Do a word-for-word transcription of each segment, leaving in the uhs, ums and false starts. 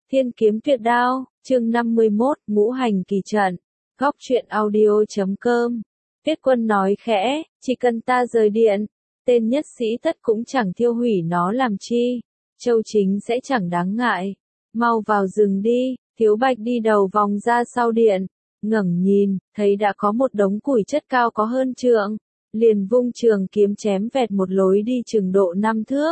Thiên kiếm tuyệt đao, chương năm mươi mốt, ngũ hành kỳ trận. Góc truyện audio chấm com. Tiết Quân nói khẽ, chỉ cần ta rời điện, tên nhất sĩ tất cũng chẳng thiêu hủy nó làm chi. Châu Chính sẽ chẳng đáng ngại. Mau vào rừng đi. Thiếu Bạch đi đầu vòng ra sau điện, ngẩng nhìn, thấy đã có một đống củi chất cao có hơn trượng, liền vung trường kiếm chém vẹt một lối đi chừng độ năm thước.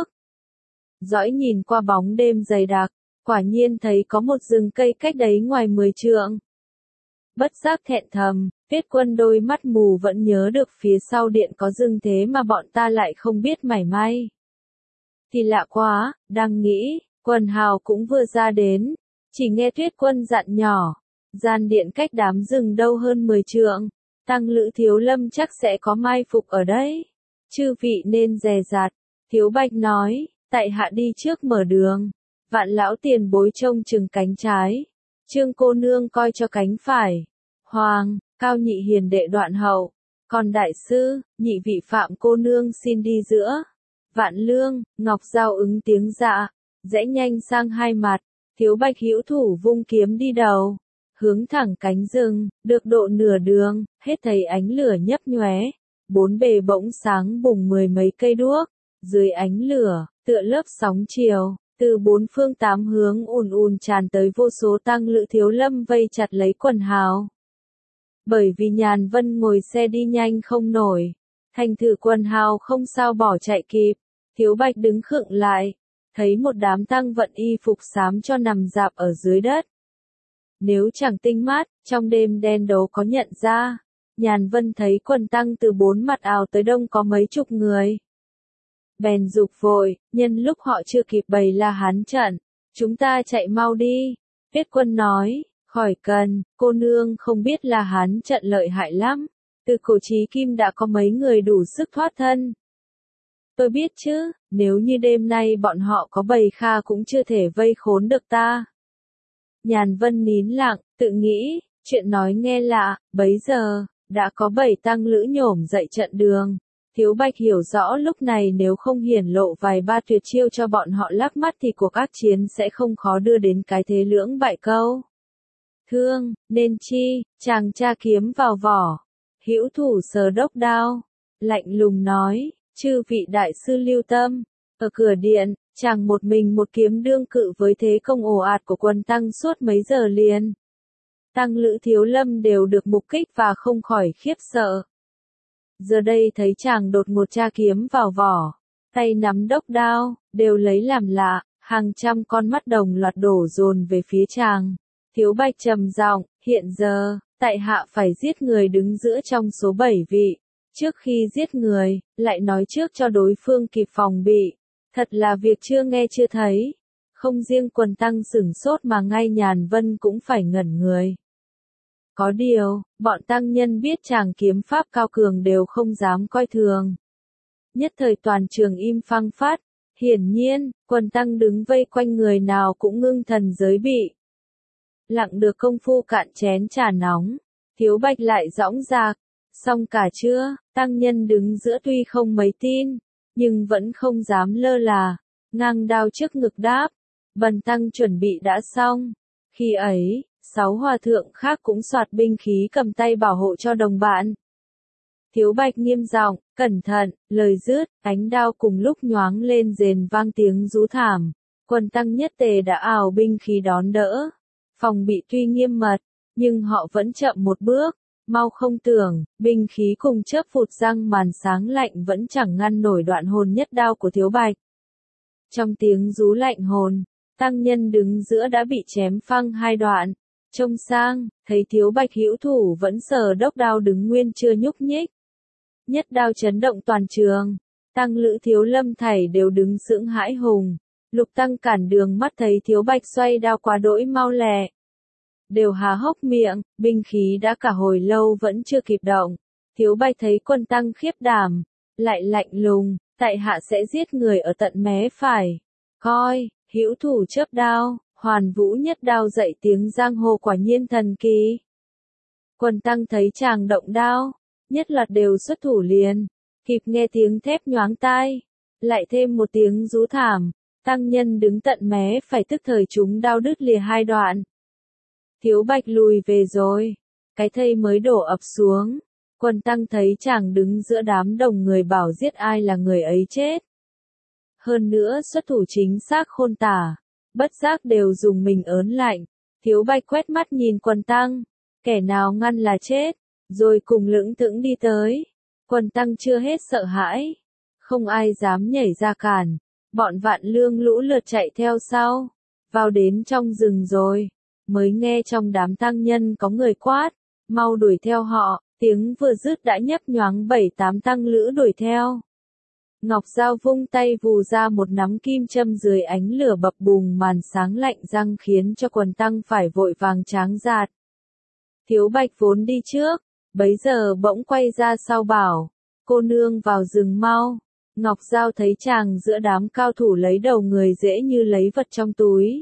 Dõi nhìn qua bóng đêm dày đặc, quả nhiên thấy có một rừng cây cách đấy ngoài mười trượng. Bất giác thẹn thầm, Tiết Quân đôi mắt mù vẫn nhớ được phía sau điện có rừng thế mà bọn ta lại không biết mảy may. Thì lạ quá, đang nghĩ, Quần Hào cũng vừa ra đến, chỉ nghe Tiết Quân dặn nhỏ, gian điện cách đám rừng đâu hơn mười trượng, Tăng Lữ Thiếu Lâm chắc sẽ có mai phục ở đấy. Chư vị nên dè dặt. Thiếu Bạch nói, tại hạ đi trước mở đường, Vạn lão tiền bối trông chừng cánh trái, Trương cô nương coi cho cánh phải. Hoàng, Cao nhị hiền đệ đoạn hậu, còn đại sư, nhị vị Phạm cô nương xin đi giữa. Vạn Lương, Ngọc Giao ứng tiếng dạ, rẽ nhanh sang hai mặt. Thiếu Bạch hữu thủ vung kiếm đi đầu, hướng thẳng cánh rừng, được độ nửa đường, hết thấy ánh lửa nhấp nhoé, bốn bề bỗng sáng bùng mười mấy cây đuốc, dưới ánh lửa, tựa lớp sóng chiều, từ bốn phương tám hướng ùn ùn tràn tới vô số Tăng Lữ Thiếu Lâm vây chặt lấy Quần Hào. Bởi vì Nhàn Vân ngồi xe đi nhanh không nổi, thành thử Quần Hào không sao bỏ chạy kịp. Thiếu Bạch đứng khựng lại, thấy một đám tăng vận y phục xám cho nằm rạp ở dưới đất. Nếu chẳng tinh mắt, trong đêm đen đấu có nhận ra, Nhàn Vân thấy quần tăng từ bốn mặt ào tới đông có mấy chục người. Bèn dục vội, nhân lúc họ chưa kịp bày la hán trận, chúng ta chạy mau đi. Tiết Quân nói, khỏi cần, cô nương không biết la hán trận lợi hại lắm, từ cổ chí kim đã có mấy người đủ sức thoát thân. Tôi biết chứ, nếu như đêm nay bọn họ có bầy kha cũng chưa thể vây khốn được ta. Nhàn Vân nín lặng, tự nghĩ, chuyện nói nghe lạ, bấy giờ, đã có bảy tăng lữ nhổm dậy trận đường. Thiếu Bạch hiểu rõ lúc này nếu không hiển lộ vài ba tuyệt chiêu cho bọn họ lắc mắt thì cuộc ác chiến sẽ không khó đưa đến cái thế lưỡng bại câu. Thương, nên chi, chàng tra kiếm vào vỏ. Hữu thủ sờ đốc đao, lạnh lùng nói, chư vị đại sư lưu tâm. Ở cửa điện, chàng một mình một kiếm đương cự với thế công ồ ạt của quân tăng suốt mấy giờ liền. Tăng Lữ Thiếu Lâm đều được mục kích và không khỏi khiếp sợ. Giờ đây thấy chàng đột ngột tra kiếm vào vỏ, tay nắm đốc đao, đều lấy làm lạ, hàng trăm con mắt đồng loạt đổ dồn về phía chàng. Thiếu Bạch trầm giọng, hiện giờ, tại hạ phải giết người đứng giữa trong số bảy vị. Trước khi giết người, lại nói trước cho đối phương kịp phòng bị. Thật là việc chưa nghe chưa thấy. Không riêng quần tăng sửng sốt mà ngay Nhàn Vân cũng phải ngẩn người. Có điều, bọn tăng nhân biết chàng kiếm pháp cao cường đều không dám coi thường. Nhất thời toàn trường im phăng phát. Hiển nhiên, quần tăng đứng vây quanh người nào cũng ngưng thần giới bị. Lặng được công phu cạn chén trà nóng. Thiếu Bạch lại dõng dạc. Xong cả chưa, tăng nhân đứng giữa tuy không mấy tin, nhưng vẫn không dám lơ là, ngang đao trước ngực đáp, bần tăng chuẩn bị đã xong. Khi ấy, sáu hòa thượng khác cũng soạt binh khí cầm tay bảo hộ cho đồng bạn. Thiếu Bạch nghiêm giọng, cẩn thận, lời dứt, ánh đao cùng lúc nhoáng lên rền vang tiếng rú thảm, quần tăng nhất tề đã ào binh khí đón đỡ. Phòng bị tuy nghiêm mật, nhưng họ vẫn chậm một bước. Mau không tưởng, binh khí cùng chớp phụt răng màn sáng lạnh vẫn chẳng ngăn nổi đoạn hồn nhất đao của Thiếu Bạch. Trong tiếng rú lạnh hồn, tăng nhân đứng giữa đã bị chém phăng hai đoạn. Trông sang, thấy Thiếu Bạch hữu thủ vẫn sờ đốc đao đứng nguyên chưa nhúc nhích. Nhất đao chấn động toàn trường, Tăng Lữ Thiếu Lâm thảy đều đứng sững hãi hùng. Lục tăng cản đường mắt thấy Thiếu Bạch xoay đao quá đỗi mau lẹ. Đều há hốc miệng, binh khí đã cả hồi lâu vẫn chưa kịp động. Thiếu Bạch thấy quân tăng khiếp đảm, lại lạnh lùng, tại hạ sẽ giết người ở tận mé phải. Coi, hữu thủ chớp đao, hoàn vũ nhất đao dậy tiếng giang hồ quả nhiên thần kỳ. Quân tăng thấy chàng động đao, nhất loạt đều xuất thủ liền, kịp nghe tiếng thép nhoáng tai, lại thêm một tiếng rú thảm, Tăng nhân đứng tận mé phải tức thời chúng đao đứt lìa hai đoạn. Thiếu Bạch lùi về rồi. Cái thây mới đổ ập xuống. Quần tăng thấy chàng đứng giữa đám đồng người bảo giết ai là người ấy chết. Hơn nữa xuất thủ chính xác khôn tả. Bất giác đều dùng mình ớn lạnh. Thiếu Bạch quét mắt nhìn quần tăng. Kẻ nào ngăn là chết. Rồi cùng lững thững đi tới. Quần tăng chưa hết sợ hãi. Không ai dám nhảy ra cản. Bọn Vạn Lương lũ lượt chạy theo sau. Vào đến trong rừng rồi. Mới nghe trong đám tăng nhân có người quát. Mau đuổi theo họ. Tiếng vừa dứt đã nhấp nhoáng bảy tám tăng lữ đuổi theo. Ngọc Giao vung tay vù ra một nắm kim châm dưới ánh lửa bập bùng màn sáng lạnh răng khiến cho quần tăng phải vội vàng tráng dạt. Thiếu Bạch vốn đi trước, bấy giờ bỗng quay ra sau bảo, cô nương vào rừng mau. Ngọc Giao thấy chàng giữa đám cao thủ lấy đầu người dễ như lấy vật trong túi.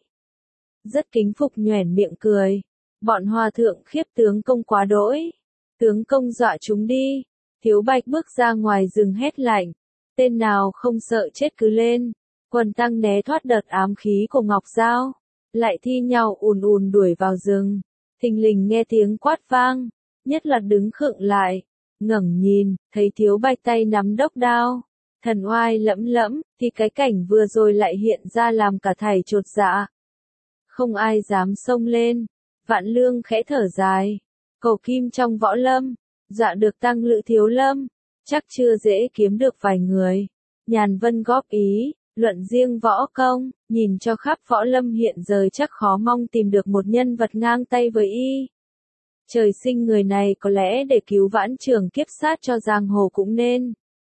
Rất kính phục nhoẻn miệng cười, bọn hòa thượng khiếp tướng công quá đỗi. Tướng công dọa chúng đi. Thiếu Bạch bước ra ngoài rừng hét lạnh. Tên nào không sợ chết cứ lên. Quần tăng né thoát đợt ám khí của Ngọc Giao. Lại thi nhau ùn ùn đuổi vào rừng. Thình lình nghe tiếng quát vang. Nhất là đứng khựng lại. Ngẩng nhìn, thấy Thiếu Bạch tay nắm đốc đao. Thần oai lẫm lẫm, thì cái cảnh vừa rồi lại hiện ra làm cả thảy chột dạ. Không ai dám xông lên. Vạn Lương khẽ thở dài. Cầu kim trong võ lâm, dạ được tăng lữ thiếu lâm, chắc chưa dễ kiếm được vài người. Nhàn Vân góp ý, luận riêng võ công, nhìn cho khắp võ lâm hiện giờ chắc khó mong tìm được một nhân vật ngang tay với y. Trời sinh người này có lẽ để cứu vãn trường kiếp sát cho giang hồ cũng nên.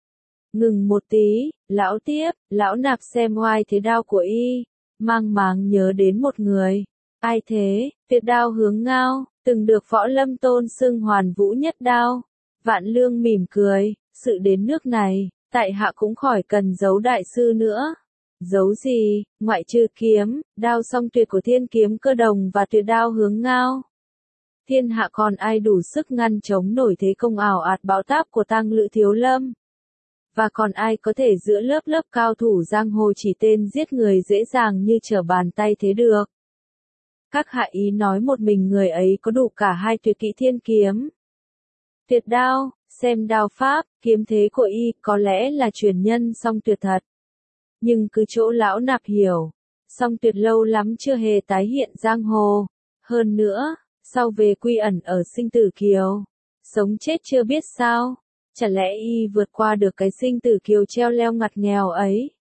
Ngừng một tí, lão tiếp, lão nạp xem oai thế đao của y, mang máng nhớ đến một người. Ai thế? Tuyệt đao Hướng Ngao, từng được võ lâm tôn xưng hoàn vũ nhất đao. Vạn Lương mỉm cười, sự đến nước này, tại hạ cũng khỏi cần giấu đại sư nữa. Giấu gì, ngoại trừ kiếm, đao song tuyệt của Thiên Kiếm Cơ Đồng và tuyệt đao Hướng Ngao. Thiên hạ còn ai đủ sức ngăn chống nổi thế công ảo ạt bão táp của tăng lữ thiếu lâm. Và còn ai có thể giữa lớp lớp cao thủ giang hồ chỉ tên giết người dễ dàng như trở bàn tay thế được. Các hạ ý nói một mình người ấy có đủ cả hai tuyệt kỹ thiên kiếm. Tuyệt đao, xem đao pháp, kiếm thế của y có lẽ là truyền nhân song tuyệt thật. Nhưng cứ chỗ lão nạp hiểu, song tuyệt lâu lắm chưa hề tái hiện giang hồ. Hơn nữa, sau về quy ẩn ở Sinh Tử Kiều, sống chết chưa biết sao, chả lẽ y vượt qua được cái sinh tử kiều treo leo ngặt nghèo ấy.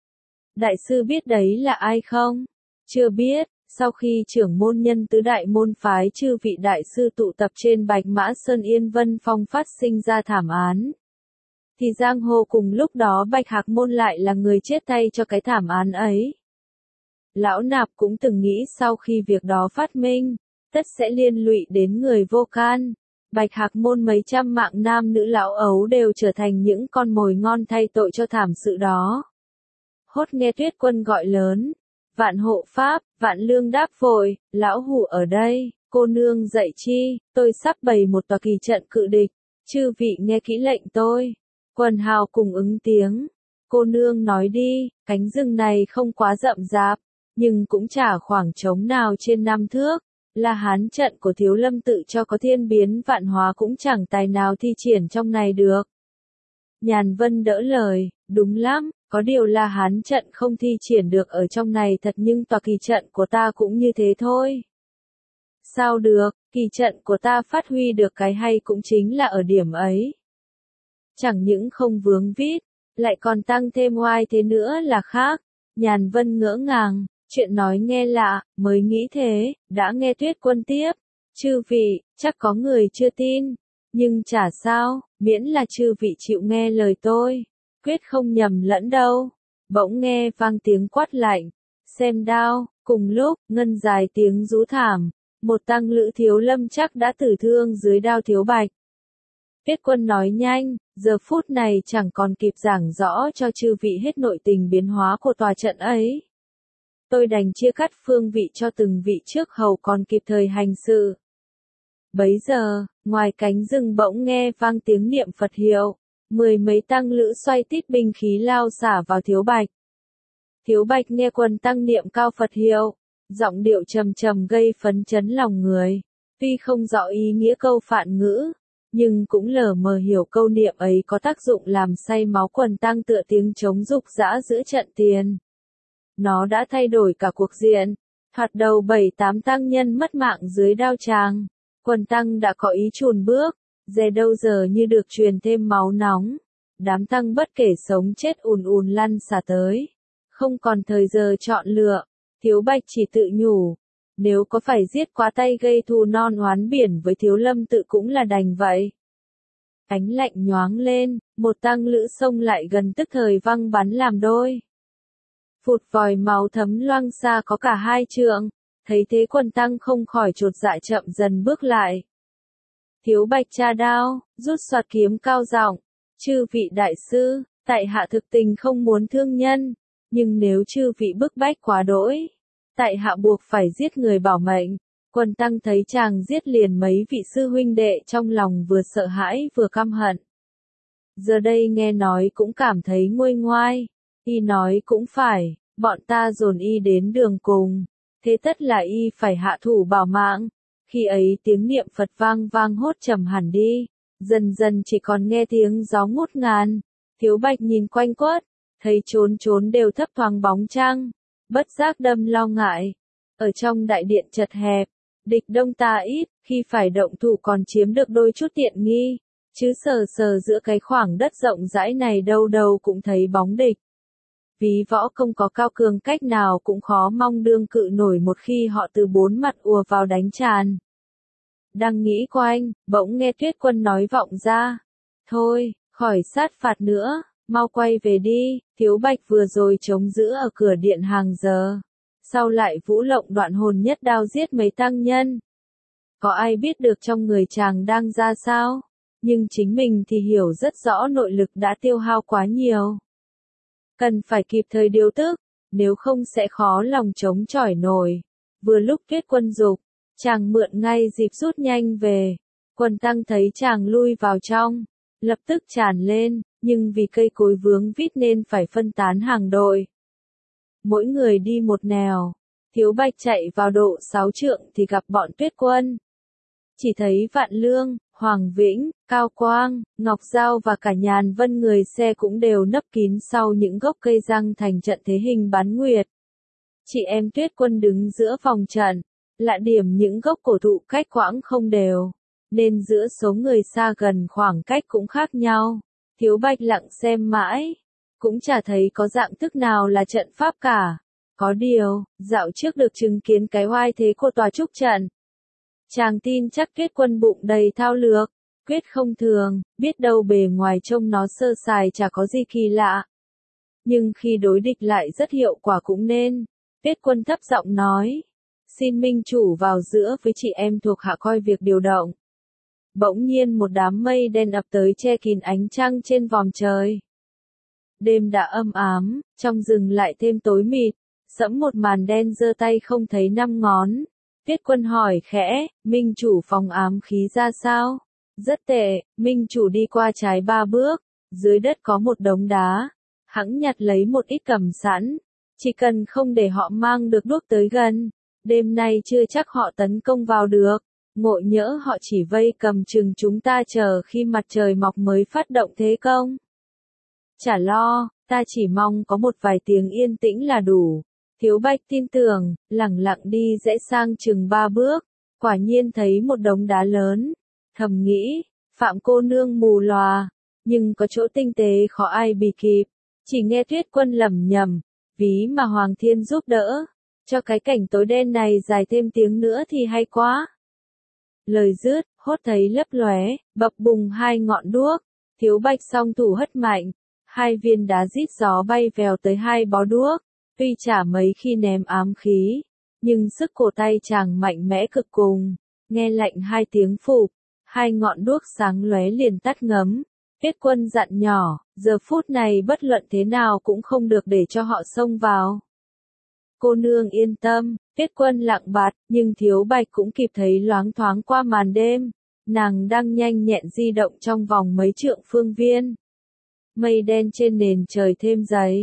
Đại sư biết đấy là ai không? Chưa biết. Sau khi trưởng môn nhân tứ đại môn phái chư vị đại sư tụ tập trên Bạch Mã Sơn Yên Vân Phong phát sinh ra thảm án, thì giang hồ cùng lúc đó Bạch Hạc Môn lại là người chết tay cho cái thảm án ấy. Lão nạp cũng từng nghĩ sau khi việc đó phát minh, tất sẽ liên lụy đến người vô can. Bạch Hạc Môn mấy trăm mạng nam nữ lão ấu đều trở thành những con mồi ngon thay tội cho thảm sự đó. Hốt nghe Tuyết Quân gọi lớn. Vạn hộ pháp, Vạn Lương đáp vội, lão hủ ở đây, cô nương dạy chi, tôi sắp bày một tòa kỳ trận cự địch, chư vị nghe kỹ lệnh tôi. Quần hào cùng ứng tiếng, cô nương nói đi, cánh rừng này không quá rậm rạp, nhưng cũng chả khoảng trống nào trên năm thước, là hán trận của Thiếu Lâm tự cho có thiên biến vạn hóa cũng chẳng tài nào thi triển trong này được. Nhàn Vân đỡ lời, đúng lắm. Có điều là hán trận không thi triển được ở trong này thật nhưng tòa kỳ trận của ta cũng như thế thôi. Sao được, kỳ trận của ta phát huy được cái hay cũng chính là ở điểm ấy. Chẳng những không vướng vít, lại còn tăng thêm oai thế nữa là khác. Nhàn Vân ngỡ ngàng, chuyện nói nghe lạ, mới nghĩ thế, đã nghe Tuyết Quân tiếp. Chư vị, chắc có người chưa tin, nhưng chả sao, miễn là chư vị chịu nghe lời tôi. Quyết không nhầm lẫn đâu. Bỗng nghe vang tiếng quát lạnh. Xem đao, cùng lúc, ngân dài tiếng rú thảm. Một tăng lữ Thiếu Lâm chắc đã tử thương dưới đao Thiếu Bạch. Tuyết Quân nói nhanh, giờ phút này chẳng còn kịp giảng rõ cho chư vị hết nội tình biến hóa của tòa trận ấy. Tôi đành chia cắt phương vị cho từng vị trước hầu còn kịp thời hành sự. Bấy giờ, ngoài cánh rừng bỗng nghe vang tiếng niệm Phật hiệu. Mười mấy tăng lữ xoay tít binh khí lao xả vào Thiếu Bạch. Thiếu Bạch nghe Quần Tăng niệm cao Phật hiệu, giọng điệu trầm trầm gây phấn chấn lòng người. Tuy không rõ ý nghĩa câu phạn ngữ, nhưng cũng lờ mờ hiểu câu niệm ấy có tác dụng làm say máu Quần Tăng tựa tiếng trống rục rã giữa trận tiền. Nó đã thay đổi cả cuộc diện. Thoạt đầu bảy tám tăng nhân mất mạng dưới đao tràng. Quần Tăng đã có ý chùn bước, dè đâu giờ như được truyền thêm máu nóng. Đám tăng bất kể sống chết ùn ùn lăn xả tới. Không còn thời giờ chọn lựa, Thiếu Bạch chỉ tự nhủ. Nếu có phải giết quá tay gây thù non oán biển với Thiếu Lâm Tự cũng là đành vậy. Ánh lạnh nhoáng lên, một tăng lữ xông lại gần tức thời văng bắn làm đôi. Phụt vòi máu thấm loang xa có cả hai trượng, thấy thế Quần Tăng không khỏi chột dạ chậm dần bước lại. Thiếu Bạch tra đao, rút xoạt kiếm cao giọng, chư vị đại sư, tại hạ thực tình không muốn thương nhân, nhưng nếu chư vị bức bách quá đỗi, tại hạ buộc phải giết người bảo mệnh. Quần Tăng thấy chàng giết liền mấy vị sư huynh đệ trong lòng vừa sợ hãi vừa căm hận. Giờ đây nghe nói cũng cảm thấy nguôi ngoai, y nói cũng phải, bọn ta dồn y đến đường cùng, thế tất là y phải hạ thủ bảo mạng. Khi ấy tiếng niệm Phật vang vang hốt trầm hẳn đi, dần dần chỉ còn nghe tiếng gió ngút ngàn. Thiếu Bạch nhìn quanh quất, thấy trốn trốn đều thấp thoáng bóng trăng, bất giác đâm lo ngại. Ở trong đại điện chật hẹp, địch đông ta ít, khi phải động thủ còn chiếm được đôi chút tiện nghi, chứ sờ sờ giữa cái khoảng đất rộng rãi này đâu đâu cũng thấy bóng địch. Ví võ công có cao cường cách nào cũng khó mong đương cự nổi một khi họ từ bốn mặt ùa vào đánh tràn. Đang nghĩ quanh, bỗng nghe Tuyết Quân nói vọng ra. Thôi, khỏi sát phạt nữa, mau quay về đi. Thiếu Bạch vừa rồi chống giữ ở cửa điện hàng giờ, sau lại vũ lộng đoạn hồn nhất đao giết mấy tăng nhân. Có ai biết được trong người chàng đang ra sao, nhưng chính mình thì hiểu rất rõ nội lực đã tiêu hao quá nhiều. Cần phải kịp thời điều tức, nếu không sẽ khó lòng chống chọi nổi. Vừa lúc Tuyết Quân dục, chàng mượn ngay dịp rút nhanh về. Quần Tăng thấy chàng lui vào trong, lập tức tràn lên, nhưng vì cây cối vướng vít nên phải phân tán hàng đội. Mỗi người đi một nẻo. Thiếu Bạch chạy vào độ sáu trượng thì gặp bọn Tuyết Quân. Chỉ thấy Vạn Lương, Hoàng Vĩnh, Cao Quang, Ngọc Giao và cả Nhàn Vân người xe cũng đều nấp kín sau những gốc cây răng thành trận thế hình bán nguyệt. Chị em Tuyết Quân đứng giữa phòng trận, lạ điểm những gốc cổ thụ cách quãng không đều, nên giữa số người xa gần khoảng cách cũng khác nhau. Thiếu Bạch lặng xem mãi, cũng chả thấy có dạng thức nào là trận pháp cả. Có điều, dạo trước được chứng kiến cái oai thế của tòa trúc trận. Chàng tin chắc Tuyết Quân bụng đầy thao lược, quyết không thường, biết đâu bề ngoài trông nó sơ sài chả có gì kỳ lạ. Nhưng khi đối địch lại rất hiệu quả cũng nên. Tuyết Quân thấp giọng nói, xin minh chủ vào giữa với chị em thuộc hạ coi việc điều động. Bỗng nhiên một đám mây đen ập tới che kín ánh trăng trên vòm trời. Đêm đã âm ám, trong rừng lại thêm tối mịt, sẫm một màn đen giơ tay không thấy năm ngón. Tuyết Quân hỏi khẽ, minh chủ phòng ám khí ra sao? Rất tệ, minh chủ đi qua trái ba bước, dưới đất có một đống đá. Hẵng nhặt lấy một ít cầm sẵn, chỉ cần không để họ mang được đuốc tới gần. Đêm nay chưa chắc họ tấn công vào được, ngộ nhỡ họ chỉ vây cầm chừng chúng ta chờ khi mặt trời mọc mới phát động thế công. Chả lo, ta chỉ mong có một vài tiếng yên tĩnh là đủ. Thiếu Bạch tin tưởng, lẳng lặng đi rẽ sang chừng ba bước, quả nhiên thấy một đống đá lớn. Thầm nghĩ, Phạm cô nương mù lòa, nhưng có chỗ tinh tế khó ai bì kịp. Chỉ nghe Tuyết Quân lẩm nhẩm, ví mà Hoàng Thiên giúp đỡ, cho cái cảnh tối đen này dài thêm tiếng nữa thì hay quá. Lời dứt, hốt thấy lấp lóe, bập bùng hai ngọn đuốc. Thiếu Bạch song thủ hất mạnh, hai viên đá rít gió bay vèo tới hai bó đuốc. Tuy chả mấy khi ném ám khí, nhưng sức cổ tay chàng mạnh mẽ cực cùng. Nghe lệnh hai tiếng phụp, hai ngọn đuốc sáng lóe liền tắt ngấm. Tuyết Quân dặn nhỏ, giờ phút này bất luận thế nào cũng không được để cho họ xông vào. Cô nương yên tâm, Tuyết Quân lặng bạt, nhưng Thiếu Bạch cũng kịp thấy loáng thoáng qua màn đêm. Nàng đang nhanh nhẹn di động trong vòng mấy trượng phương viên. Mây đen trên nền trời thêm dày.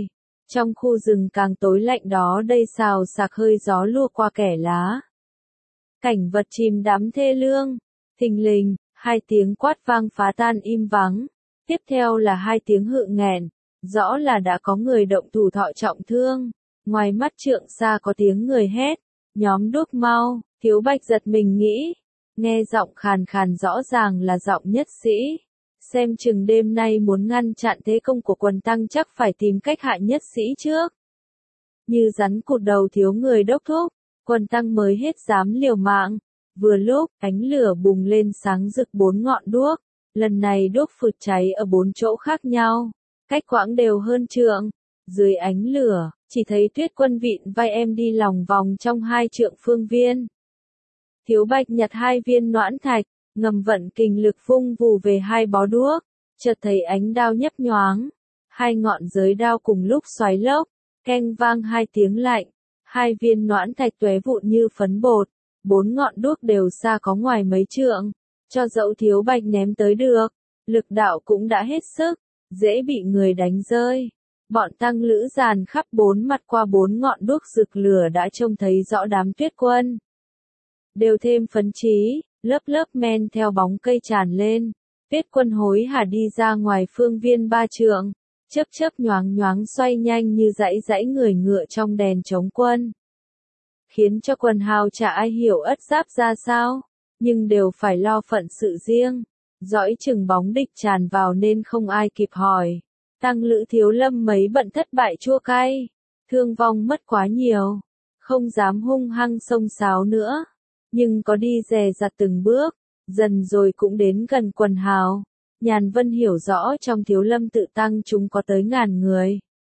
Trong khu rừng càng tối lạnh đó đây xào xạc hơi gió lùa qua kẽ lá. Cảnh vật chìm đắm thê lương. Thình lình, hai tiếng quát vang phá tan im vắng. Tiếp theo là hai tiếng hự nghẹn. Rõ là đã có người động thủ thọ trọng thương. Ngoài mắt trượng xa có tiếng người hét. Nhóm đuốc mau, Thiếu Bạch giật mình nghĩ. Nghe giọng khàn khàn rõ ràng là giọng nhất sĩ. Xem chừng đêm nay muốn ngăn chặn thế công của quần tăng chắc phải tìm cách hạ nhất sĩ trước. Như rắn cụt đầu thiếu người đốc thúc, quần tăng mới hết dám liều mạng. Vừa lúc, ánh lửa bùng lên sáng rực bốn ngọn đuốc. Lần này đuốc phụt cháy ở bốn chỗ khác nhau, cách quãng đều hơn trượng. Dưới ánh lửa, chỉ thấy Tuyết Quân vịn vai em đi lòng vòng trong hai trượng phương viên. Thiếu Bạch nhặt hai viên noãn thạch, ngầm vận kình lực vung vù về hai bó đuốc, chợt thấy ánh đao nhấp nhoáng, hai ngọn giới đao cùng lúc xoáy lốc, keng vang hai tiếng lạnh, hai viên noãn thạch tóe vụn như phấn bột, bốn ngọn đuốc đều xa có ngoài mấy trượng, cho dẫu Thiếu Bạch ném tới được, lực đạo cũng đã hết sức, dễ bị người đánh rơi. Bọn tăng lữ dàn khắp bốn mặt qua bốn ngọn đuốc rực lửa đã trông thấy rõ đám Tuyết Quân. Đều thêm phấn chí, lớp lớp men theo bóng cây tràn lên. Tuyết Quân hối hả đi ra ngoài phương viên ba trượng, chớp chớp nhoáng nhoáng xoay nhanh như dãy dãy người ngựa trong đèn chống quân. Khiến cho quần hào chả ai hiểu ất giáp ra sao, nhưng đều phải lo phận sự riêng. Dõi chừng bóng địch tràn vào nên không ai kịp hỏi. Tăng lữ Thiếu Lâm mấy bận thất bại chua cay, thương vong mất quá nhiều, không dám hung hăng xông xáo nữa, nhưng có đi dè dặt từng bước, dần rồi cũng đến gần quần hào. Nhàn Vân hiểu rõ trong Thiếu Lâm tự tăng chúng có tới ngàn người,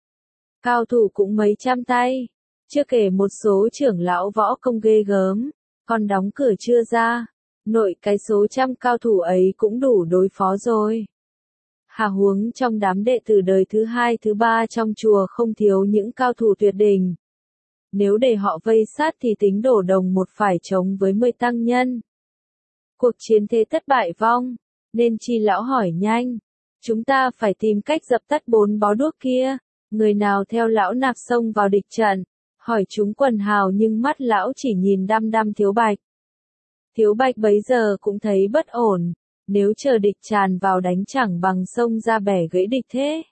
cao thủ cũng mấy trăm tay, chưa kể một số trưởng lão võ công ghê gớm, còn đóng cửa chưa ra, nội cái số trăm cao thủ ấy cũng đủ đối phó rồi. Hà huống trong đám đệ tử đời thứ hai thứ ba trong chùa không thiếu những cao thủ tuyệt đỉnh. Nếu để họ vây sát thì tính đổ đồng một phải chống với mười tăng nhân. Cuộc chiến thế thất bại vong, nên Chi lão hỏi nhanh. Chúng ta phải tìm cách dập tắt bốn bó đuốc kia. Người nào theo lão nạp xông vào địch trận, hỏi chúng quần hào nhưng mắt lão chỉ nhìn đăm đăm Thiếu Bạch. Thiếu Bạch bấy giờ cũng thấy bất ổn. Nếu chờ địch tràn vào đánh chẳng bằng sông ra bẻ gãy địch thế.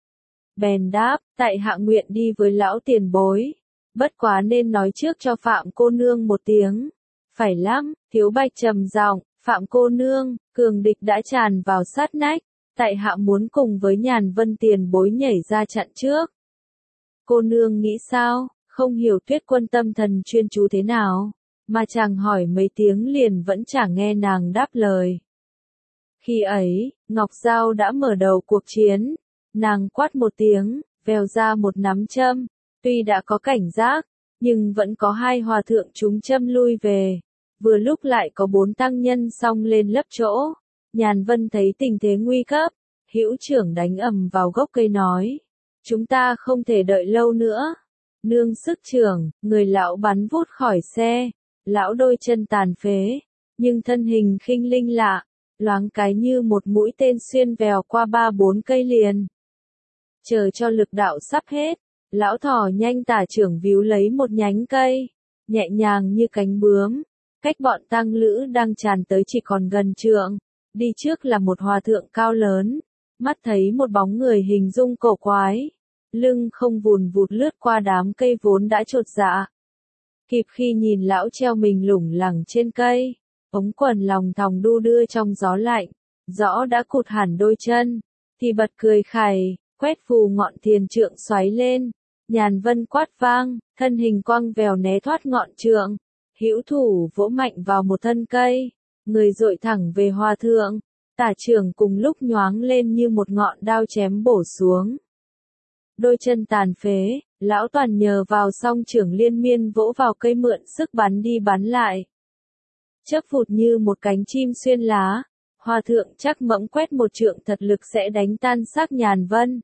Bèn đáp, tại hạ nguyện đi với lão tiền bối. Bất quá nên nói trước cho Phạm cô nương một tiếng. Phải lắm, Thiếu Bạch trầm giọng, Phạm cô nương, cường địch đã tràn vào sát nách. Tại hạ muốn cùng với Nhàn Vân tiền bối nhảy ra chặn trước. Cô nương nghĩ sao, không hiểu Tuyết Quân tâm thần chuyên chú thế nào, mà chàng hỏi mấy tiếng liền vẫn chẳng nghe nàng đáp lời. Khi ấy, Ngọc Giao đã mở đầu cuộc chiến, nàng quát một tiếng, vèo ra một nắm châm, tuy đã có cảnh giác, nhưng vẫn có hai hòa thượng chúng châm lui về, vừa lúc lại có bốn tăng nhân xông lên lấp chỗ. Nhàn Vân thấy tình thế nguy cấp, hữu trưởng đánh ầm vào gốc cây nói, chúng ta không thể đợi lâu nữa. Nương sức trưởng, người lão bắn vút khỏi xe, lão đôi chân tàn phế, nhưng thân hình khinh linh lạ. Loáng cái như một mũi tên xuyên vèo qua ba bốn cây liền. Chờ cho lực đạo sắp hết, lão thỏ nhanh tả trưởng víu lấy một nhánh cây, nhẹ nhàng như cánh bướm, cách bọn tăng lữ đang tràn tới chỉ còn gần trượng, đi trước là một hòa thượng cao lớn, mắt thấy một bóng người hình dung cổ quái, lưng không vùn vụt lướt qua đám cây vốn đã chột dạ. Kịp khi nhìn lão treo mình lủng lẳng trên cây. Ống quần lòng thòng đu đưa trong gió lạnh, rõ đã cụt hẳn đôi chân, thì bật cười khày, quét phù ngọn thiền trượng xoáy lên, Nhàn Vân quát vang, thân hình quăng vèo né thoát ngọn trượng, hữu thủ vỗ mạnh vào một thân cây, người dội thẳng về hòa thượng, tả trưởng cùng lúc nhoáng lên như một ngọn đao chém bổ xuống. Đôi chân tàn phế, lão toàn nhờ vào song trưởng liên miên vỗ vào cây mượn sức bắn đi bắn lại. Chớp phụt như một cánh chim xuyên lá, hòa thượng chắc mẫm quét một trượng thật lực sẽ đánh tan xác Nhàn Vân.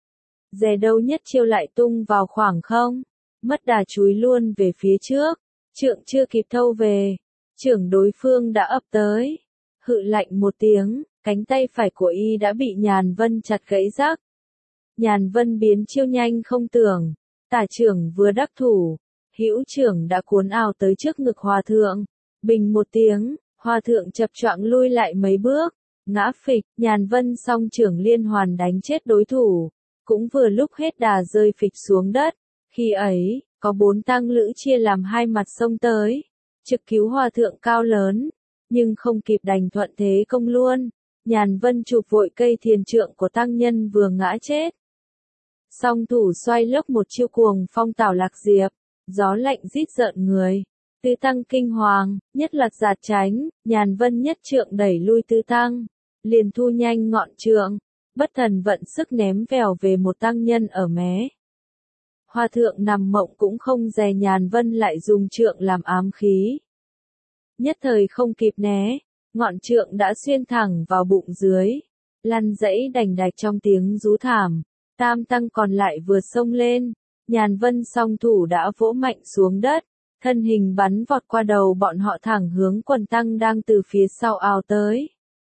Dè đâu nhất chiêu lại tung vào khoảng không, mất đà chúi luôn về phía trước, trượng chưa kịp thâu về, trưởng đối phương đã ập tới, hự lạnh một tiếng, cánh tay phải của y đã bị Nhàn Vân chặt gãy rắc. Nhàn Vân biến chiêu nhanh không tưởng, tả trưởng vừa đắc thủ, hữu trưởng đã cuốn ào tới trước ngực hòa thượng, bình một tiếng, hòa thượng chập choạng lui lại mấy bước, ngã phịch, Nhàn Vân song trưởng liên hoàn đánh chết đối thủ, cũng vừa lúc hết đà rơi phịch xuống đất, khi ấy, có bốn tăng lữ chia làm hai mặt xông tới, trực cứu hòa thượng cao lớn, nhưng không kịp đành thuận thế công luôn, Nhàn Vân chụp vội cây thiền trượng của tăng nhân vừa ngã chết. Song thủ xoay lốc một chiêu cuồng phong tảo lạc diệp, gió lạnh rít rợn người. Tứ tăng kinh hoàng, nhất lật giạt tránh, Nhàn Vân nhất trượng đẩy lui tứ tăng, liền thu nhanh ngọn trượng, bất thần vận sức ném vèo về một tăng nhân ở mé. Hòa thượng nằm mộng cũng không dè, Nhàn Vân lại dùng trượng làm ám khí. Nhất thời không kịp né, ngọn trượng đã xuyên thẳng vào bụng dưới, lăn dãy đành đạch trong tiếng rú thảm. Tam tăng còn lại vừa xông lên, Nhàn Vân song thủ đã vỗ mạnh xuống đất, thân hình bắn vọt qua đầu bọn họ thẳng hướng quần tăng đang từ phía sau ào tới.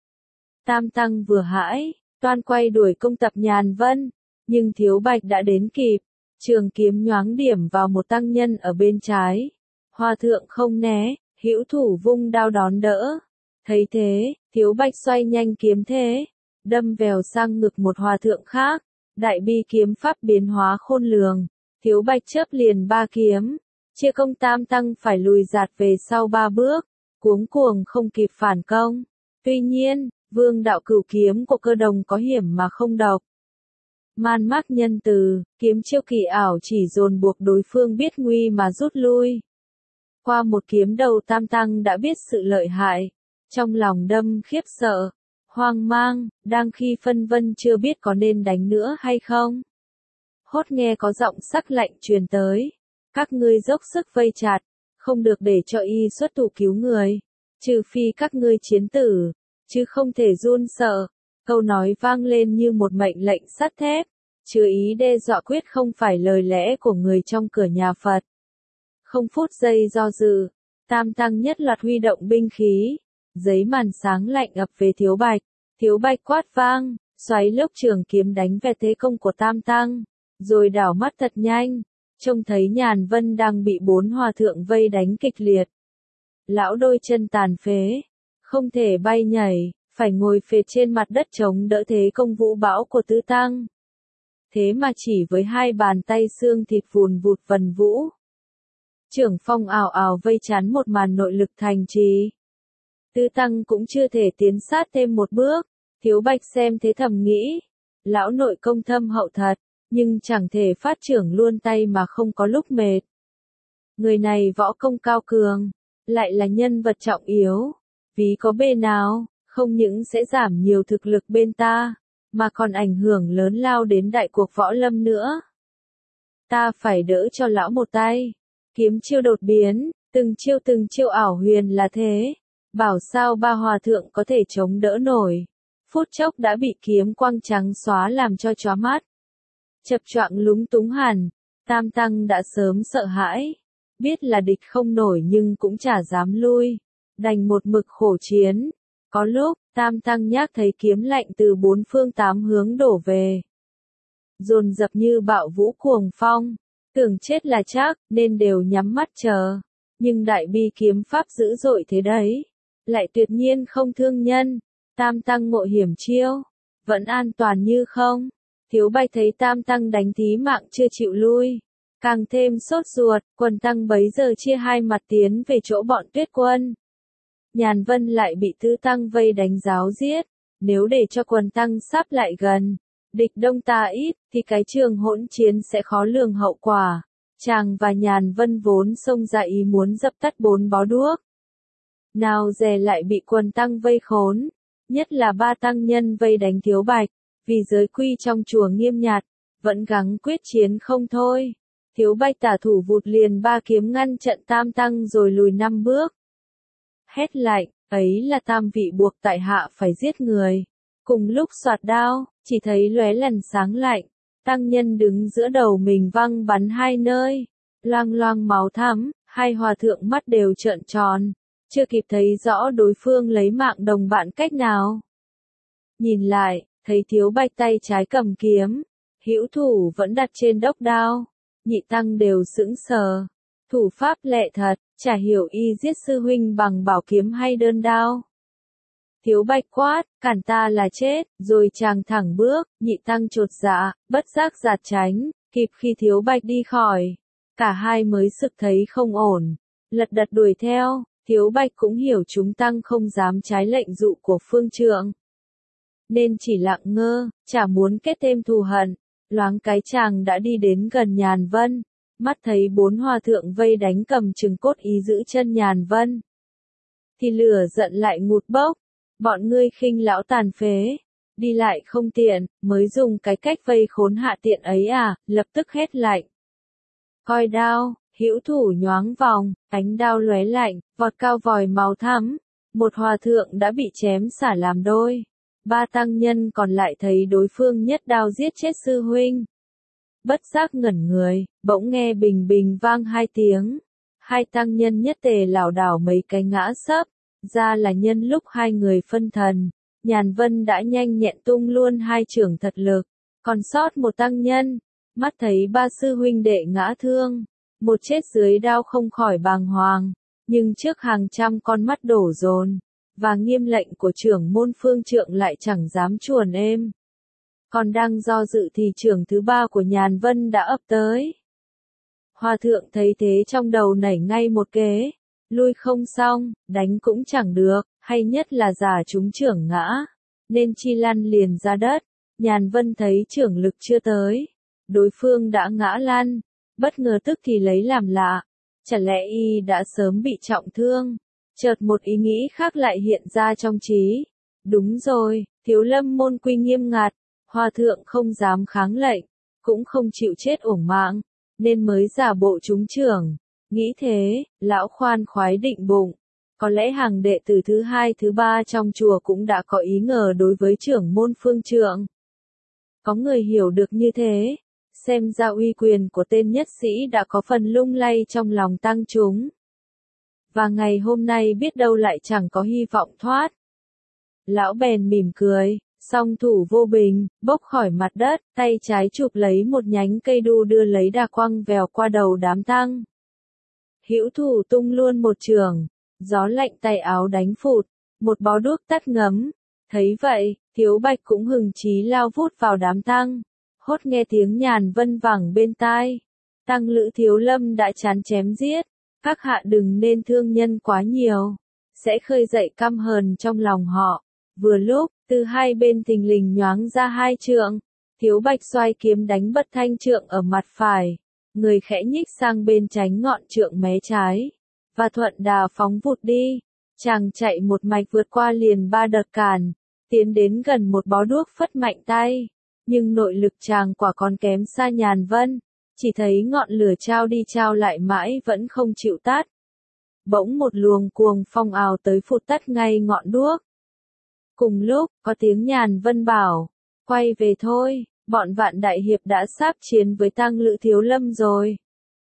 Tam tăng vừa hãi, toan quay đuổi công tập Nhàn Vân, nhưng Thiếu Bạch đã đến kịp, trường kiếm nhoáng điểm vào một tăng nhân ở bên trái. Hòa thượng không né, hữu thủ vung đao đón đỡ. Thấy thế, Thiếu Bạch xoay nhanh kiếm thế, đâm vèo sang ngực một hòa thượng khác. Đại bi kiếm pháp biến hóa khôn lường, Thiếu Bạch chớp liền ba kiếm, chia công tam tăng phải lùi giạt về sau ba bước, cuống cuồng không kịp phản công. Tuy nhiên, vương đạo cửu kiếm của Cơ Đồng có hiểm mà không độc. Man mác nhân từ, kiếm chiêu kỳ ảo chỉ dồn buộc đối phương biết nguy mà rút lui. Qua một kiếm đầu tam tăng đã biết sự lợi hại, trong lòng đâm khiếp sợ. Hoang mang, đang khi phân vân chưa biết có nên đánh nữa hay không. Hốt nghe có giọng sắc lạnh truyền tới. Các ngươi dốc sức vây chặt, không được để cho y xuất thủ cứu người. Trừ phi các ngươi chiến tử, chứ không thể run sợ. Câu nói vang lên như một mệnh lệnh sắt thép, chứa ý đe dọa quyết không phải lời lẽ của người trong cửa nhà Phật. Không phút giây do dự, tam tăng nhất loạt huy động binh khí. Giấy màn sáng lạnh ập về Thiếu Bạch, Thiếu Bạch quát vang, xoáy lốc trường kiếm đánh về thế công của tam tăng, rồi đảo mắt thật nhanh, trông thấy Nhàn Vân đang bị bốn hòa thượng vây đánh kịch liệt. Lão đôi chân tàn phế, không thể bay nhảy, phải ngồi phệt trên mặt đất chống đỡ thế công vũ bão của tứ tăng. Thế mà chỉ với hai bàn tay xương thịt vùn vụt vần vũ. Trưởng phong ào ào vây chắn một màn nội lực thành trì. Tứ tăng cũng chưa thể tiến sát thêm một bước, Thiếu Bạch xem thế thầm nghĩ, lão nội công thâm hậu thật, nhưng chẳng thể phát trưởng luôn tay mà không có lúc mệt. Người này võ công cao cường, lại là nhân vật trọng yếu, ví có bề nào, không những sẽ giảm nhiều thực lực bên ta, mà còn ảnh hưởng lớn lao đến đại cuộc võ lâm nữa. Ta phải đỡ cho lão một tay, kiếm chiêu đột biến, từng chiêu từng chiêu ảo huyền là thế. Bảo sao ba hòa thượng có thể chống đỡ nổi. Phút chốc đã bị kiếm quang trắng xóa làm cho chóa mắt. Chập choạng lúng túng hẳn, tam tăng đã sớm sợ hãi. Biết là địch không nổi nhưng cũng chả dám lui. Đành một mực khổ chiến. Có lúc, tam tăng nhác thấy kiếm lạnh từ bốn phương tám hướng đổ về. Dồn dập như bạo vũ cuồng phong. Tưởng chết là chắc, nên đều nhắm mắt chờ. Nhưng đại bi kiếm pháp dữ dội thế đấy. Lại tuyệt nhiên không thương nhân, tam tăng ngộ hiểm chiêu, vẫn an toàn như không. Thiếu Bạch thấy tam tăng đánh thí mạng chưa chịu lui, càng thêm sốt ruột, quần tăng bấy giờ chia hai mặt tiến về chỗ bọn Tuyết Quân. Nhàn Vân lại bị tứ tăng vây đánh giáo giết, nếu để cho quần tăng sắp lại gần, địch đông ta ít, thì cái trường hỗn chiến sẽ khó lường hậu quả. Chàng và Nhàn Vân vốn xông ra ý muốn dập tắt bốn bó đuốc. Nào dè lại bị quần tăng vây khốn, nhất là ba tăng nhân vây đánh Thiếu Bạch, vì giới quy trong chùa nghiêm nhặt, vẫn gắng quyết chiến không thôi. Thiếu Bạch tả thủ vụt liền ba kiếm ngăn trận tam tăng rồi lùi năm bước. Hét lạnh, ấy là tam vị buộc tại hạ phải giết người. Cùng lúc xoạt đao, chỉ thấy lóe lần sáng lạnh, tăng nhân đứng giữa đầu mình văng bắn hai nơi, loang loang máu thắm, hai hòa thượng mắt đều trợn tròn. Chưa kịp thấy rõ đối phương lấy mạng đồng bạn cách nào. Nhìn lại, thấy Thiếu Bạch tay trái cầm kiếm, hữu thủ vẫn đặt trên đốc đao. Nhị tăng đều sững sờ. Thủ pháp lẹ thật, chả hiểu y giết sư huynh bằng bảo kiếm hay đơn đao. Thiếu Bạch quát, cản ta là chết, rồi chàng thẳng bước, nhị tăng chột dạ, bất giác giạt tránh, kịp khi Thiếu Bạch đi khỏi. Cả hai mới sực thấy không ổn, lật đật đuổi theo, Thiếu Bạch cũng hiểu chúng tăng không dám trái lệnh dụ của phương trượng. Nên chỉ lặng ngơ, chả muốn kết thêm thù hận, loáng cái chàng đã đi đến gần Nhàn Vân, mắt thấy bốn hòa thượng vây đánh cầm chừng cốt ý giữ chân Nhàn Vân. Thì lửa giận lại ngụt bốc, bọn ngươi khinh lão tàn phế, đi lại không tiện, mới dùng cái cách vây khốn hạ tiện ấy à, lập tức hét lạnh. Coi đao, hữu thủ nhoáng vòng, ánh đao lóe lạnh, vọt cao vòi màu thắm, một hòa thượng đã bị chém xả làm đôi. Ba tăng nhân còn lại thấy đối phương nhất đao giết chết sư huynh. Bất giác ngẩn người, bỗng nghe bình bình vang hai tiếng. Hai tăng nhân nhất tề lảo đảo mấy cái ngã sấp, ra là nhân lúc hai người phân thần. Nhàn Vân đã nhanh nhẹn tung luôn hai chưởng thật lực, còn sót một tăng nhân. Mắt thấy ba sư huynh đệ ngã thương, một chết dưới đao không khỏi bàng hoàng, nhưng trước hàng trăm con mắt đổ dồn và nghiêm lệnh của trưởng môn phương trượng lại chẳng dám chuồn êm. Còn đang do dự thì trưởng thứ ba của Nhàn Vân đã ập tới. Hòa thượng thấy thế trong đầu nảy ngay một kế, lui không xong, đánh cũng chẳng được, hay nhất là giả chúng trưởng ngã, nên chi lăn liền ra đất. Nhàn Vân thấy trưởng lực chưa tới, đối phương đã ngã lăn, bất ngờ tức thì lấy làm lạ, chả lẽ y đã sớm bị trọng thương. Chợt một ý nghĩ khác lại hiện ra trong trí. Đúng rồi, Thiếu Lâm môn quy nghiêm ngặt, hòa thượng không dám kháng lệnh, cũng không chịu chết uổng mạng, nên mới giả bộ trúng trưởng. Nghĩ thế, lão khoan khoái định bụng, có lẽ hàng đệ tử thứ hai thứ ba trong chùa cũng đã có ý ngờ đối với trưởng môn phương trượng. Có người hiểu được như thế, xem ra uy quyền của tên nhất sĩ đã có phần lung lay trong lòng tăng chúng. Và ngày hôm nay biết đâu lại chẳng có hy vọng thoát. Lão bèn mỉm cười, song thủ vô bình, bốc khỏi mặt đất, tay trái chụp lấy một nhánh cây đu đưa lấy đà quăng vèo qua đầu đám tăng. Hữu thủ tung luôn một trường, gió lạnh tay áo đánh phụt, một bó đuốc tắt ngấm. Thấy vậy, Thiếu Bạch cũng hừng chí lao vút vào đám tăng. Hốt nghe tiếng Nhàn Vân vẳng bên tai. Tăng lữ Thiếu Lâm đã chán chém giết. Các hạ đừng nên thương nhân quá nhiều, sẽ khơi dậy căm hờn trong lòng họ. Vừa lúc, từ hai bên thình lình nhoáng ra hai trượng, Thiếu Bạch xoay kiếm đánh bất thanh trượng ở mặt phải, người khẽ nhích sang bên tránh ngọn trượng mé trái, và thuận đà phóng vụt đi. Chàng chạy một mạch vượt qua liền ba đợt cản, tiến đến gần một bó đuốc phất mạnh tay, nhưng nội lực chàng quả còn kém xa Nhàn Vân. Chỉ thấy ngọn lửa trao đi trao lại mãi vẫn không chịu tắt. Bỗng một luồng cuồng phong ào tới phụt tắt ngay ngọn đuốc. Cùng lúc, có tiếng Nhàn Vân bảo, quay về thôi, bọn Vạn Đại Hiệp đã sắp chiến với tăng lữ Thiếu Lâm rồi.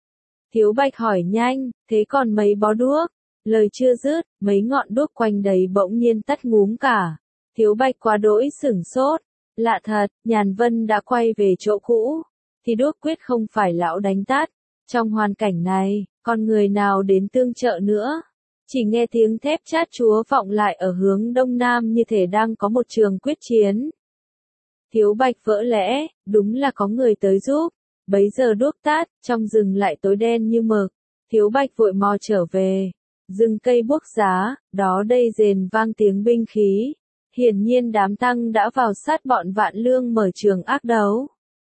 Thiếu Bạch hỏi nhanh, thế còn mấy bó đuốc? Lời chưa dứt, mấy ngọn đuốc quanh đấy bỗng nhiên tắt ngúm cả. Thiếu Bạch quá đỗi sửng sốt, lạ thật, Nhàn Vân đã quay về chỗ cũ. Thì đuốc quyết không phải lão đánh tắt. Trong hoàn cảnh này, còn người nào đến tương trợ nữa? Chỉ nghe tiếng thép chát chúa vọng lại ở hướng đông nam như thể đang có một trường quyết chiến. Thiếu Bạch vỡ lẽ, đúng là có người tới giúp. Bấy giờ đuốc tắt, trong rừng lại tối đen như mực. Thiếu Bạch vội mò trở về. Rừng cây buốc giá, đó đây rền vang tiếng binh khí. Hiển nhiên đám tăng đã vào sát bọn Vạn Lương mở trường ác đấu.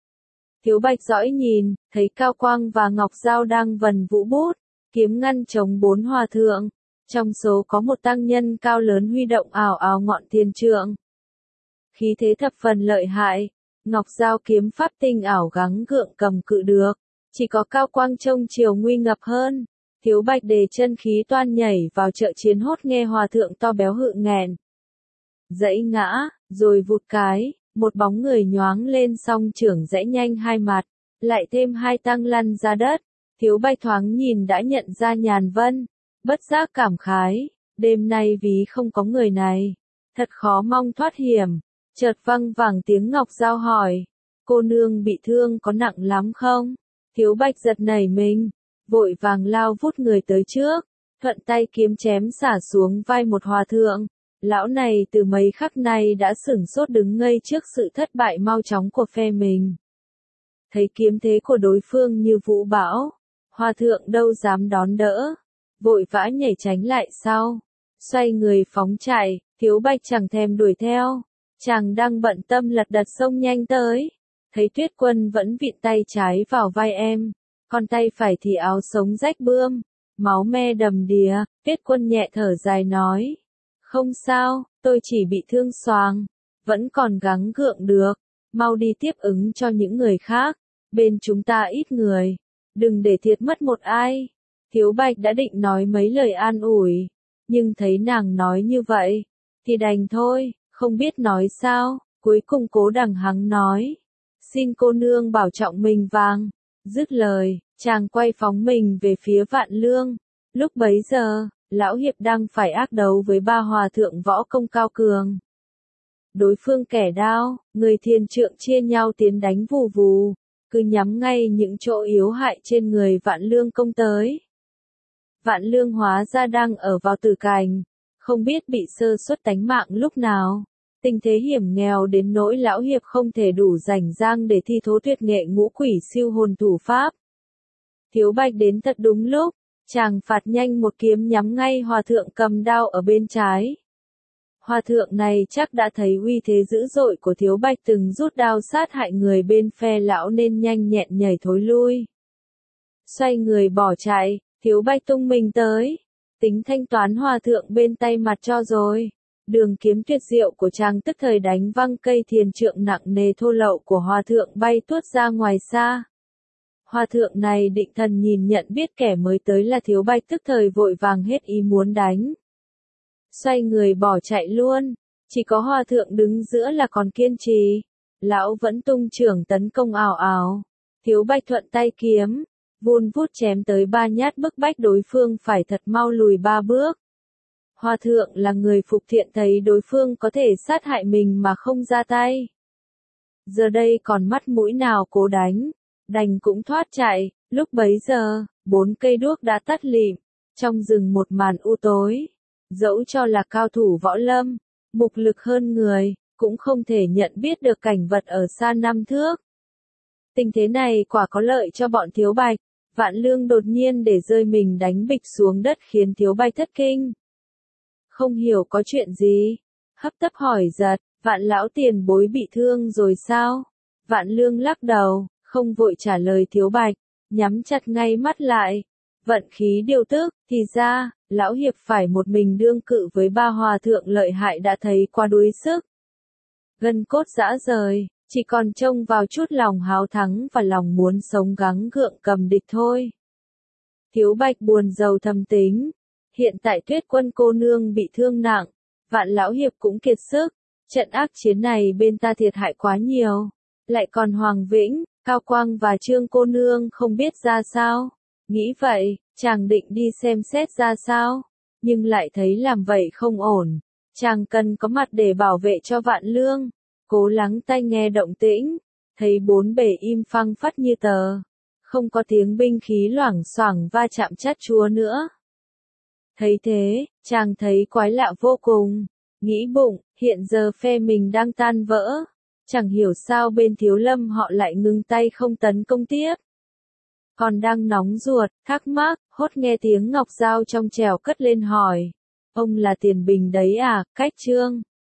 Thiếu Bạch dõi nhìn, thấy Cao Quang và Ngọc Giao đang vần vũ bút, kiếm ngăn chống bốn hòa thượng. Trong số có một tăng nhân cao lớn huy động ảo ảo ngọn thiên trượng. Khí thế thập phần lợi hại, Ngọc Giao kiếm pháp tinh ảo gắng gượng cầm cự được. Chỉ có Cao Quang trông chiều nguy ngập hơn. Thiếu Bạch đề chân khí toan nhảy vào trợ chiến hốt nghe hòa thượng to béo hự nghẹn. Dãy ngã, rồi vụt cái. Một bóng người nhoáng lên song trưởng rẽ nhanh hai mặt, lại thêm hai tăng lăn ra đất. Thiếu Bạch thoáng nhìn đã nhận ra Nhàn Vân, bất giác cảm khái, đêm nay ví không có người này, thật khó mong thoát hiểm. Chợt văng vẳng tiếng Ngọc Giao hỏi, cô nương bị thương có nặng lắm không? Thiếu Bạch giật nảy mình, vội vàng lao vút người tới trước, thuận tay kiếm chém xả xuống vai một hòa thượng. Lão này từ mấy khắc nay đã sửng sốt đứng ngây trước sự thất bại mau chóng của phe mình. Thấy kiếm thế của đối phương như vũ bão, hòa thượng đâu dám đón đỡ, vội vã nhảy tránh lại sau, xoay người phóng chạy. Thiếu Bạch chẳng thèm đuổi theo, chàng đang bận tâm lật đật xông nhanh tới, thấy Tuyết Quân vẫn vịn tay trái vào vai em, còn tay phải thì áo sống rách bươm, máu me đầm đìa. Tuyết Quân nhẹ thở dài nói, không sao, tôi chỉ bị thương xoàng, vẫn còn gắng gượng được, mau đi tiếp ứng cho những người khác, bên chúng ta ít người, đừng để thiệt mất một ai. Thiếu Bạch đã định nói mấy lời an ủi, nhưng thấy nàng nói như vậy, thì đành thôi, không biết nói sao, cuối cùng cố đằng hắng nói, xin cô nương bảo trọng mình vàng. Dứt lời, chàng quay phóng mình về phía Vạn Lương. Lúc bấy giờ, Lão Hiệp đang phải ác đấu với ba hòa thượng võ công cao cường. Đối phương kẻ đao, người thiền trượng chia nhau tiến đánh vù vù, cứ nhắm ngay những chỗ yếu hại trên người Vạn Lương công tới. Vạn Lương hóa ra đang ở vào tử cảnh, không biết bị sơ suất tánh mạng lúc nào. Tình thế hiểm nghèo đến nỗi Lão Hiệp không thể đủ rảnh rang để thi thố tuyệt nghệ ngũ quỷ siêu hồn thủ pháp. Thiếu Bạch đến thật đúng lúc, chàng phạt nhanh một kiếm nhắm ngay hòa thượng cầm đao ở bên trái. Hòa thượng này chắc đã thấy uy thế dữ dội của Thiếu Bạch từng rút đao sát hại người bên phe lão nên nhanh nhẹn nhảy thối lui. Xoay người bỏ chạy, Thiếu Bạch tung mình tới, tính thanh toán hòa thượng bên tay mặt cho rồi. Đường kiếm tuyệt diệu của chàng tức thời đánh văng cây thiền trượng nặng nề thô lậu của hòa thượng bay tuốt ra ngoài xa. Hòa thượng này định thần nhìn nhận biết kẻ mới tới là Thiếu Bạch tức thời vội vàng hết ý muốn đánh. Xoay người bỏ chạy luôn, chỉ có hòa thượng đứng giữa là còn kiên trì. Lão vẫn tung chưởng tấn công ảo ảo. Thiếu Bạch thuận tay kiếm, vun vút chém tới ba nhát bức bách đối phương phải thật mau lùi ba bước. Hòa thượng là người phục thiện thấy đối phương có thể sát hại mình mà không ra tay. Giờ đây còn mắt mũi nào cố đánh, đành cũng thoát chạy. Lúc bấy giờ, bốn cây đuốc đã tắt lịm, trong rừng một màn u tối. Dẫu cho là cao thủ võ lâm, mục lực hơn người, cũng không thể nhận biết được cảnh vật ở xa năm thước. Tình thế này quả có lợi cho bọn Thiếu Bạch. Vạn Lương đột nhiên để rơi mình đánh bịch xuống đất khiến Thiếu Bạch thất kinh. Không hiểu có chuyện gì, hấp tấp hỏi giật, Vạn lão tiền bối bị thương rồi sao? Vạn Lương lắc đầu, không vội trả lời Thiếu Bạch, nhắm chặt ngay mắt lại, vận khí điều tức. Thì ra, lão hiệp phải một mình đương cự với ba hòa thượng lợi hại đã thấy quá đuối sức. Gân cốt rã rời, chỉ còn trông vào chút lòng háo thắng và lòng muốn sống gắng gượng cầm địch thôi. Thiếu Bạch buồn rầu thầm tính, hiện tại Tuyết Quân cô nương bị thương nặng, Vạn lão hiệp cũng kiệt sức, trận ác chiến này bên ta thiệt hại quá nhiều, lại còn Hoàng Vĩnh, Cao Quang và Trương cô nương không biết ra sao. Nghĩ vậy, chàng định đi xem xét ra sao, nhưng lại thấy làm vậy không ổn, chàng cần có mặt để bảo vệ cho Vạn Lương. Cố lắng tai nghe động tĩnh, thấy bốn bề im phăng phắt như tờ, không có tiếng binh khí loảng xoảng va chạm chát chúa nữa. Thấy thế, chàng thấy quái lạ vô cùng, nghĩ bụng, hiện giờ phe mình đang tan vỡ, chẳng hiểu sao bên Thiếu Lâm họ lại ngưng tay không tấn công tiếp. Còn đang nóng ruột, thắc mắc, hốt nghe tiếng Ngọc Giao trong trèo cất lên hỏi, ông là Tiền Bình đấy à, Cách Trương.